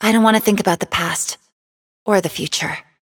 I don't want to think about the past or the future.